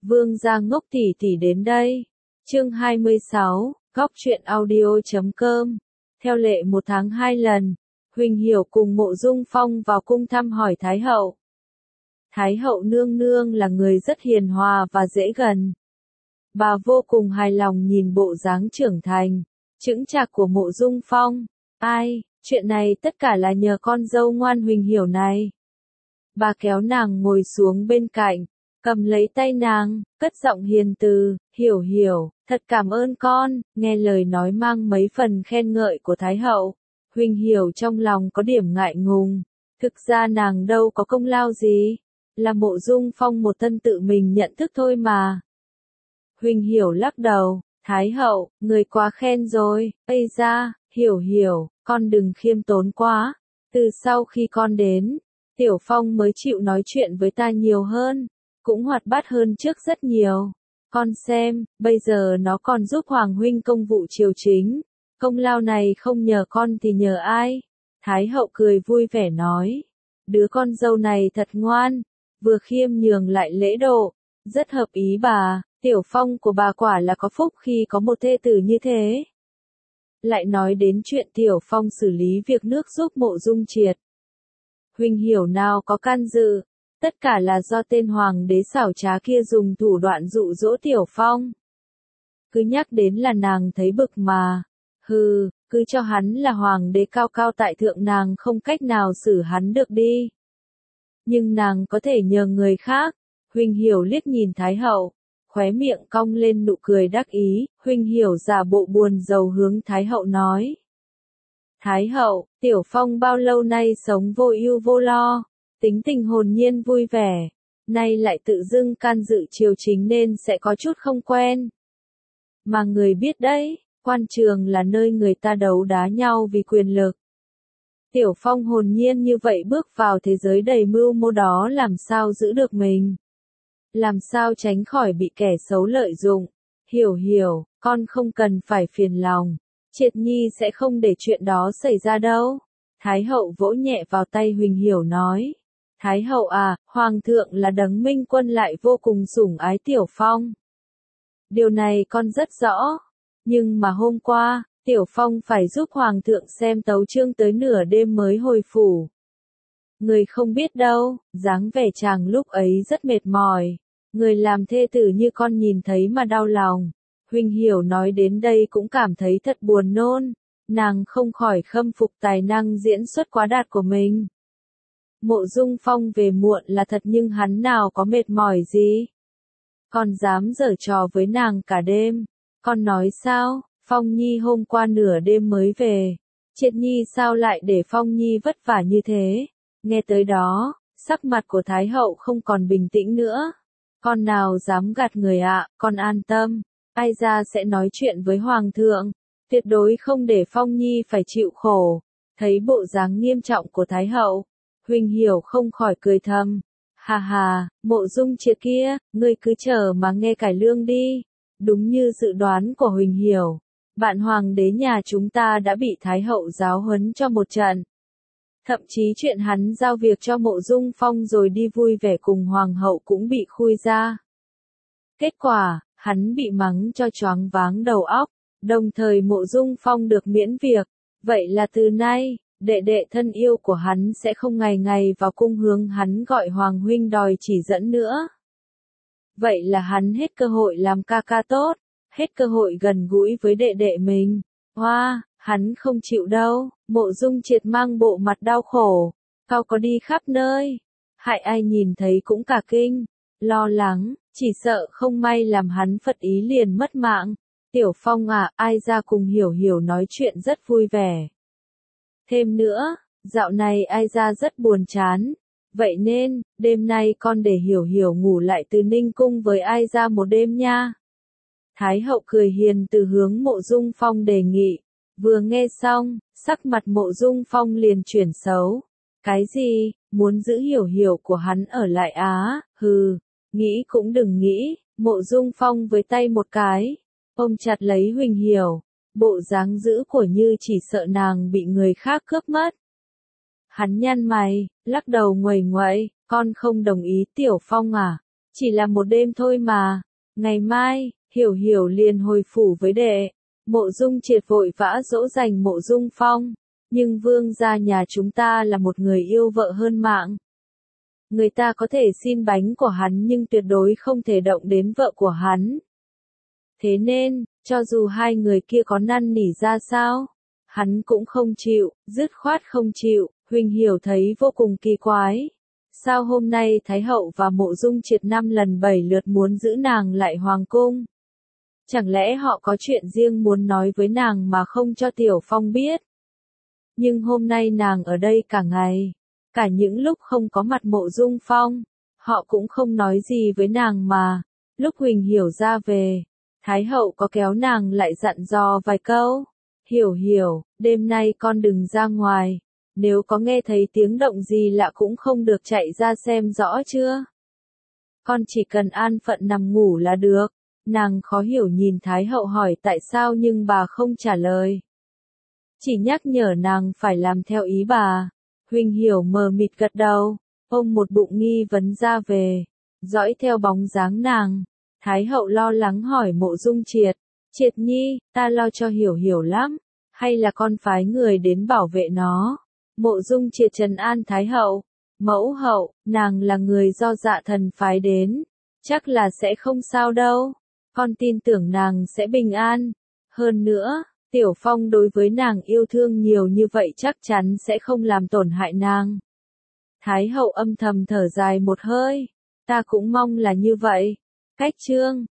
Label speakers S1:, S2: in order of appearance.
S1: Vương gia ngốc tỷ tỷ đến đây. Chương 26, Góc truyện audio.com. Theo lệ 1 tháng 2 lần, Huỳnh Hiểu cùng Mộ Dung Phong vào cung thăm hỏi Thái hậu. Thái hậu nương nương là người rất hiền hòa và dễ gần. Bà vô cùng hài lòng nhìn bộ dáng trưởng thành, chững chạc của Mộ Dung Phong. Ai, chuyện này tất cả là nhờ con dâu ngoan Huỳnh Hiểu này. Bà kéo nàng ngồi xuống bên cạnh, cầm lấy tay nàng, cất giọng hiền từ, Hiểu Hiểu, thật cảm ơn con. Nghe lời nói mang mấy phần khen ngợi của Thái hậu, Huỳnh Hiểu trong lòng có điểm ngại ngùng. Thực ra nàng đâu có công lao gì, là Mộ Dung Phong một thân tự mình nhận thức thôi mà. Huỳnh Hiểu lắc đầu, Thái hậu, người quá khen rồi. Ây da, Hiểu Hiểu, con đừng khiêm tốn quá. Từ sau khi con đến, Tiểu Phong mới chịu nói chuyện với ta nhiều hơn, cũng hoạt bát hơn trước rất nhiều. Con xem, bây giờ nó còn giúp Hoàng huynh công vụ triều chính. Công lao này không nhờ con thì nhờ ai? Thái hậu cười vui vẻ nói. Đứa con dâu này thật ngoan, vừa khiêm nhường lại lễ độ, rất hợp ý bà. Tiểu Phong của bà quả là có phúc khi có một thê tử như thế. Lại nói đến chuyện Tiểu Phong xử lý việc nước giúp Mộ Dung Triệt. Huỳnh Hiểu nào có can dự, tất cả là do tên hoàng đế xảo trá kia dùng thủ đoạn dụ dỗ Tiểu Phong. Cứ nhắc đến là nàng thấy bực mà. Hừ, cứ cho hắn là hoàng đế cao cao tại thượng, nàng không cách nào xử hắn được đi. Nhưng nàng có thể nhờ người khác. Huỳnh Hiểu liếc nhìn Thái hậu, khóe miệng cong lên nụ cười đắc ý. Huỳnh Hiểu giả bộ buồn rầu hướng Thái hậu nói. Thái hậu, Tiểu Phong bao lâu nay sống vô ưu vô lo, tính tình hồn nhiên vui vẻ, nay lại tự dưng can dự triều chính nên sẽ có chút không quen. Mà người biết đấy, quan trường là nơi người ta đấu đá nhau vì quyền lực. Tiểu Phong hồn nhiên như vậy bước vào thế giới đầy mưu mô đó, làm sao giữ được mình? Làm sao tránh khỏi bị kẻ xấu lợi dụng? Hiểu Hiểu, con không cần phải phiền lòng. Triệt Nhi sẽ không để chuyện đó xảy ra đâu. Thái hậu vỗ nhẹ vào tay Huỳnh Hiểu nói. Thái hậu à, Hoàng thượng là đấng minh quân lại vô cùng sủng ái Tiểu Phong. Điều này con rất rõ. Nhưng mà hôm qua, Tiểu Phong phải giúp Hoàng thượng xem tấu chương tới nửa đêm mới hồi phủ. Người không biết đâu, dáng vẻ chàng lúc ấy rất mệt mỏi. Người làm thê tử như con nhìn thấy mà đau lòng. Huỳnh Hiểu nói đến đây cũng cảm thấy thật buồn nôn, nàng không khỏi khâm phục tài năng diễn xuất quá đạt của mình. Mộ Dung Phong về muộn là thật nhưng hắn nào có mệt mỏi gì. Còn dám giở trò với nàng cả đêm. Con nói sao, Phong Nhi hôm qua nửa đêm mới về. Triệt Nhi sao lại để Phong Nhi vất vả như thế? Nghe tới đó, sắc mặt của Thái hậu không còn bình tĩnh nữa. Con nào dám gạt người ạ, con an tâm. Ai ra sẽ nói chuyện với Hoàng thượng, tuyệt đối không để Phong Nhi phải chịu khổ. Thấy bộ dáng nghiêm trọng của Thái hậu, Huỳnh Hiểu không khỏi cười thầm. Hà hà, Mộ Dung Triệt kia, ngươi cứ chờ mà nghe cải lương đi. Đúng như dự đoán của Huỳnh Hiểu, bạn hoàng đế nhà chúng ta đã bị Thái hậu giáo huấn cho một trận. Thậm chí chuyện hắn giao việc cho Mộ Dung Phong rồi đi vui vẻ cùng Hoàng hậu cũng bị khui ra. Kết quả, hắn bị mắng cho choáng váng đầu óc, đồng thời Mộ Dung Phong được miễn việc. Vậy là từ nay, đệ đệ thân yêu của hắn sẽ không ngày ngày vào cung hướng hắn gọi Hoàng huynh đòi chỉ dẫn nữa. Vậy là hắn hết cơ hội làm ca ca tốt, hết cơ hội gần gũi với đệ đệ mình. Hoa, hắn không chịu đâu. Mộ Dung Triệt mang bộ mặt đau khổ, cao có đi khắp nơi, hại ai nhìn thấy cũng cả kinh, lo lắng, chỉ sợ không may làm hắn phật ý liền mất mạng. Tiểu Phong à, ai ra cùng Hiểu Hiểu nói chuyện rất vui vẻ. Thêm nữa, dạo này ai ra rất buồn chán, vậy nên, đêm nay con để Hiểu Hiểu ngủ lại từ Ninh Cung với ai ra một đêm nha. Thái hậu cười hiền từ hướng Mộ Dung Phong đề nghị. Vừa nghe xong, sắc mặt Mộ Dung Phong liền chuyển xấu. Cái gì, muốn giữ Hiểu Hiểu của hắn ở lại á? Hừ, nghĩ cũng đừng nghĩ. Mộ Dung Phong với tay một cái, ôm chặt lấy Huỳnh Hiểu, bộ dáng dữ của như chỉ sợ nàng bị người khác cướp mất. Hắn nhăn mày, lắc đầu nguầy nguậy, con không đồng ý Tiểu Phong à? Chỉ là một đêm thôi mà. Ngày mai, Hiểu Hiểu liền hồi phủ với đệ. Mộ Dung Triệt vội vã dỗ dành Mộ Dung Phong. Nhưng vương gia nhà chúng ta là một người yêu vợ hơn mạng. Người ta có thể xin bánh của hắn nhưng tuyệt đối không thể động đến vợ của hắn. Thế nên, cho dù hai người kia có năn nỉ ra sao, hắn cũng không chịu, dứt khoát không chịu. Huỳnh Hiểu thấy vô cùng kỳ quái. Sao hôm nay Thái Hậu và Mộ Dung Triệt 5 lần 7 lượt muốn giữ nàng lại hoàng cung? Chẳng lẽ họ có chuyện riêng muốn nói với nàng mà không cho Tiểu Phong biết? Nhưng hôm nay nàng ở đây cả ngày, cả những lúc không có mặt Mộ Dung Phong, họ cũng không nói gì với nàng mà. Lúc Huỳnh Hiểu ra về, Thái Hậu có kéo nàng lại dặn dò vài câu. Hiểu Hiểu, đêm nay con đừng ra ngoài. Nếu có nghe thấy tiếng động gì lạ cũng không được chạy ra xem rõ chưa. Con chỉ cần an phận nằm ngủ là được. Nàng khó hiểu nhìn Thái Hậu hỏi tại sao nhưng bà không trả lời. Chỉ nhắc nhở nàng phải làm theo ý bà. Huỳnh Hiểu mờ mịt gật đầu, ôm một bụng nghi vấn ra về. Dõi theo bóng dáng nàng, Thái Hậu lo lắng hỏi Mộ Dung Triệt. Triệt nhi, ta lo cho Hiểu Hiểu lắm. Hay là con phái người đến bảo vệ nó? Mộ Dung Triệt trấn an Thái Hậu. Mẫu hậu, nàng là người do Dạ Thần phái đến. Chắc là sẽ không sao đâu. Con tin tưởng nàng sẽ bình an. Hơn nữa, Tiểu Phong đối với nàng yêu thương nhiều như vậy chắc chắn sẽ không làm tổn hại nàng. Thái Hậu âm thầm thở dài một hơi. Ta cũng mong là như vậy. Cách chương